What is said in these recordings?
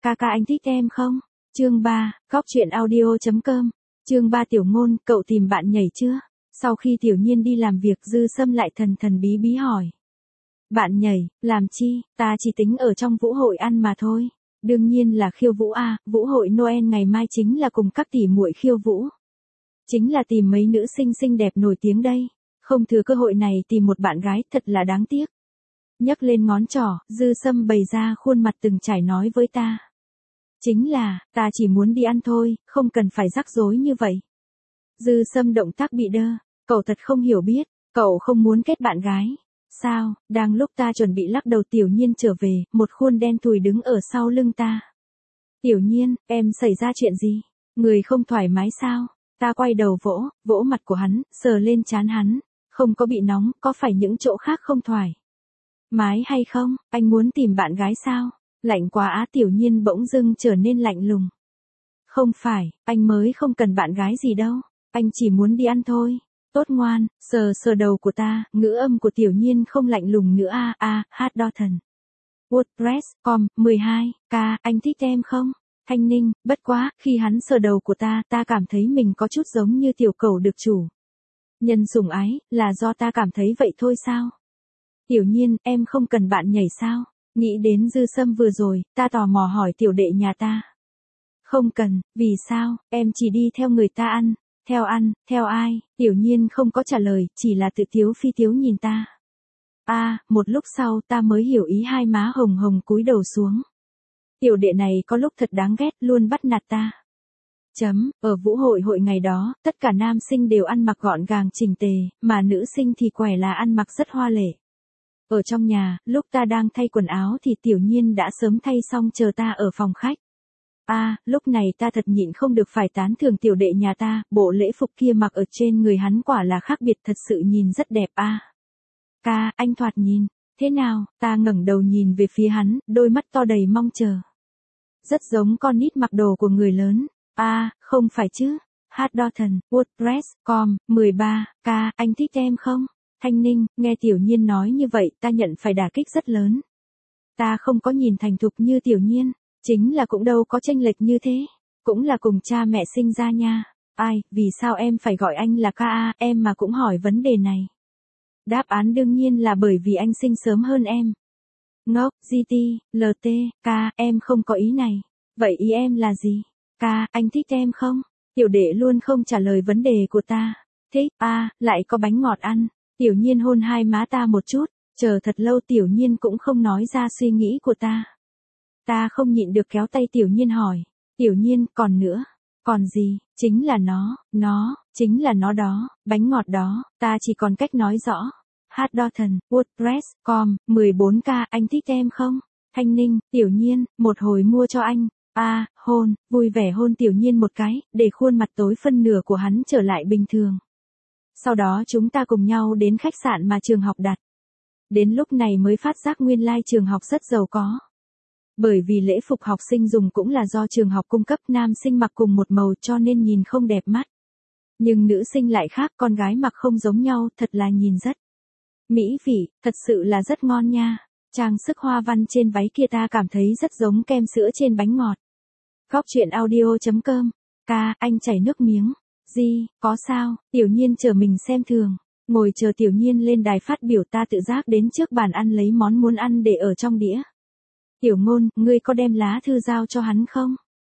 ca ca anh thích em không? Chương 3, Góc truyện audio.com. Chương 3 Tiểu Ngôn, cậu tìm bạn nhảy chưa? Sau khi Tiểu Nhiên đi làm việc, Dư Sâm lại thần thần bí bí hỏi. Bạn nhảy, làm chi, ta chỉ tính ở trong vũ hội ăn mà thôi. Đương nhiên là khiêu vũ à, vũ hội Noel ngày mai chính là cùng các tỷ muội khiêu vũ. Chính là tìm mấy nữ sinh xinh đẹp nổi tiếng đây. Không thừa cơ hội này tìm một bạn gái thật là đáng tiếc. Nhấc lên ngón trỏ, Dư Sâm bày ra khuôn mặt từng trải nói với ta. Chính là, ta chỉ muốn đi ăn thôi, không cần phải rắc rối như vậy. Dư Sâm động tác bị đơ, cậu thật không hiểu biết, cậu không muốn kết bạn gái. Sao, đang lúc ta chuẩn bị lắc đầu Tiểu Nhiên trở về, một khuôn đen thùi đứng ở sau lưng ta. Tiểu Nhiên, em xảy ra chuyện gì? Người không thoải mái sao? Ta quay đầu vỗ mặt của hắn, sờ lên trán hắn. Không có bị nóng, có phải những chỗ khác không thoải mái hay không? Anh muốn tìm bạn gái sao? Lạnh quá á. Tiểu Nhiên bỗng dưng trở nên lạnh lùng. Không phải, anh mới không cần bạn gái gì đâu. Anh chỉ muốn đi ăn thôi. Tốt ngoan, sờ đầu của ta, ngữ âm của Tiểu Nhiên không lạnh lùng nữa hát đo thần. WordPress.com, 12, ca, anh thích em không? Thanh Ninh, bất quá, khi hắn sờ đầu của ta cảm thấy mình có chút giống như tiểu cẩu được chủ nhân sủng ái, là do ta cảm thấy vậy thôi sao? Tiểu Nhiên, em không cần bạn nhảy sao? Nghĩ đến Dư Sâm vừa rồi, ta tò mò hỏi tiểu đệ nhà ta. Không cần, vì sao, em chỉ đi theo người ta ăn. Theo ai? Tiểu Nhiên không có trả lời, chỉ là tự tiếu phi tiếu nhìn ta. Một lúc sau ta mới hiểu ý, hai má hồng hồng cúi đầu xuống. Tiểu đệ này có lúc thật đáng ghét, luôn bắt nạt ta. Ở vũ hội ngày đó, tất cả nam sinh đều ăn mặc gọn gàng chỉnh tề, mà nữ sinh thì quẻ là ăn mặc rất hoa lệ. Ở trong nhà, lúc ta đang thay quần áo thì Tiểu Nhiên đã sớm thay xong chờ ta ở phòng khách. Lúc này ta thật nhịn không được phải tán thưởng tiểu đệ nhà ta, bộ lễ phục kia mặc ở trên người hắn quả là khác biệt, thật sự nhìn rất đẹp Ca, anh thoạt nhìn, thế nào? Ta ngẩng đầu nhìn về phía hắn, đôi mắt to đầy mong chờ. Rất giống con nít mặc đồ của người lớn. Không phải chứ. Hát đo thần, WordPress.com, 13, ca, anh thích em không? Thanh Ninh, nghe Tiểu Nhiên nói như vậy ta nhận phải đả kích rất lớn. Ta không có nhìn thành thục như Tiểu Nhiên, chính là cũng đâu có chênh lệch như thế, cũng là cùng cha mẹ sinh ra nha. Vì sao em phải gọi anh là ca em mà cũng hỏi vấn đề này? Đáp án đương nhiên là bởi vì anh sinh sớm hơn em. Ngốc, GT, LT, ca, em không có ý này. Vậy ý em là gì? Ca, anh thích em không? Tiểu đệ luôn không trả lời vấn đề của ta. Thích, lại có bánh ngọt ăn. Tiểu Nhiên hôn hai má ta một chút, chờ thật lâu Tiểu Nhiên cũng không nói ra suy nghĩ của ta. Ta không nhịn được kéo tay Tiểu Nhiên hỏi. Tiểu Nhiên, còn nữa. Còn gì? Chính là chính là nó đó, bánh ngọt đó, ta chỉ còn cách nói rõ. Hát đo thần, WordPress.com, 14 ca, anh thích em không? Thanh Ninh, Tiểu Nhiên, một hồi mua cho anh. Hôn, vui vẻ hôn Tiểu Nhiên một cái, để khuôn mặt tối phân nửa của hắn trở lại bình thường. Sau đó chúng ta cùng nhau đến khách sạn mà trường học đặt. Đến lúc này mới phát giác nguyên lai trường học rất giàu có. Bởi vì lễ phục học sinh dùng cũng là do trường học cung cấp, nam sinh mặc cùng một màu cho nên nhìn không đẹp mắt. Nhưng nữ sinh lại khác, con gái mặc không giống nhau, thật là nhìn rất mỹ vị, thật sự là rất ngon nha. Trang sức hoa văn trên váy kia ta cảm thấy rất giống kem sữa trên bánh ngọt. Góc truyện audio.com. Ca, anh chảy nước miếng. Gì, có sao? Tiểu Nhiên chờ mình xem thường. Ngồi chờ Tiểu Nhiên lên đài phát biểu, ta tự giác đến trước bàn ăn lấy món muốn ăn để ở trong đĩa. Tiểu Ngôn, ngươi có đem lá thư giao cho hắn không?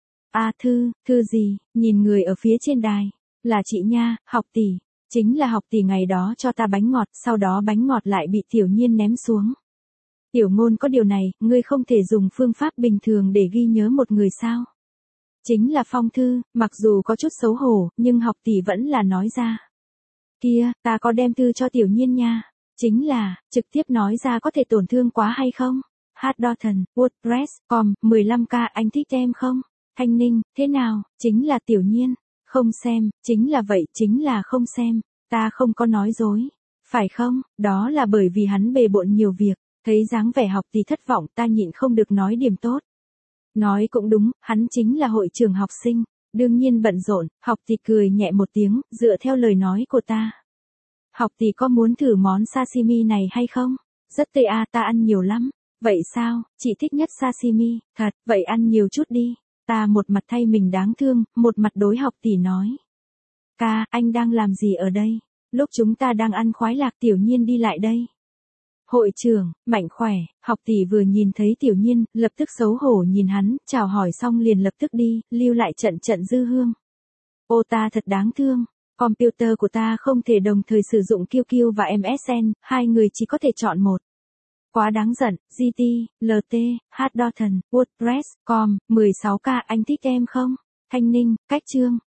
Thư gì? Nhìn người ở phía trên đài. Là chị nha, học tỷ. Chính là học tỷ ngày đó cho ta bánh ngọt, sau đó bánh ngọt lại bị Tiểu Nhiên ném xuống. Tiểu Ngôn, có điều này, ngươi không thể dùng phương pháp bình thường để ghi nhớ một người sao? Chính là phong thư, mặc dù có chút xấu hổ, nhưng học tỷ vẫn là nói ra. Kia, ta có đem thư cho Tiểu Nhiên nha. Chính là, trực tiếp nói ra có thể tổn thương quá hay không? Hát đo thần, WordPress.com, 15 ca, anh thích em không? Thanh Ninh, thế nào? Chính là Tiểu Nhiên. Không xem, chính là vậy, chính là không xem. Ta không có nói dối. Phải không? Đó là bởi vì hắn bề bộn nhiều việc. Thấy dáng vẻ học tỷ thất vọng, ta nhịn không được nói điểm tốt. Nói cũng đúng, hắn chính là hội trưởng học sinh. Đương nhiên bận rộn. Học tỷ cười nhẹ một tiếng, dựa theo lời nói của ta. Học tỷ có muốn thử món sashimi này hay không? Rất tươi ta ăn nhiều lắm. Vậy sao, chị thích nhất sashimi, thật, vậy ăn nhiều chút đi. Ta một mặt thay mình đáng thương, một mặt đối học tỷ nói. Ca, anh đang làm gì ở đây? Lúc chúng ta đang ăn khoái lạc Tiểu Nhiên đi lại đây. Hội trưởng, mạnh khỏe, học tỷ vừa nhìn thấy Tiểu Nhiên, lập tức xấu hổ nhìn hắn, chào hỏi xong liền lập tức đi, lưu lại trận dư hương. Ô ta thật đáng thương, computer của ta không thể đồng thời sử dụng QQ và MSN, hai người chỉ có thể chọn một. Quá đáng giận, GT, LT, Hotdorton, WordPress, com, 16K anh thích em không? Thanh Ninh, Cách Chương,